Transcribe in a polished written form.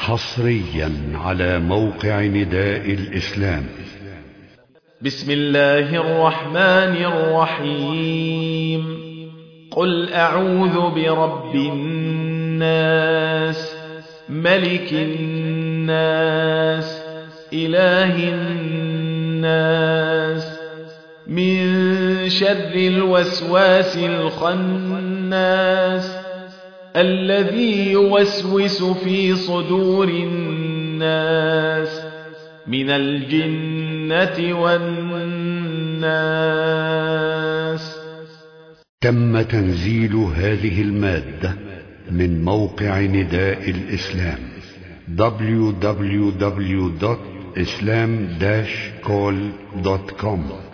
حصريا على موقع نداء الإسلام. بسم الله الرحمن الرحيم. قل أعوذ برب الناس، ملك الناس، إله الناس، من شر الوسواس الخناس، الذي يوسوس في صدور الناس من الجنة والناس. تم تنزيل هذه المادة من موقع نداء الإسلام www.islam-call.com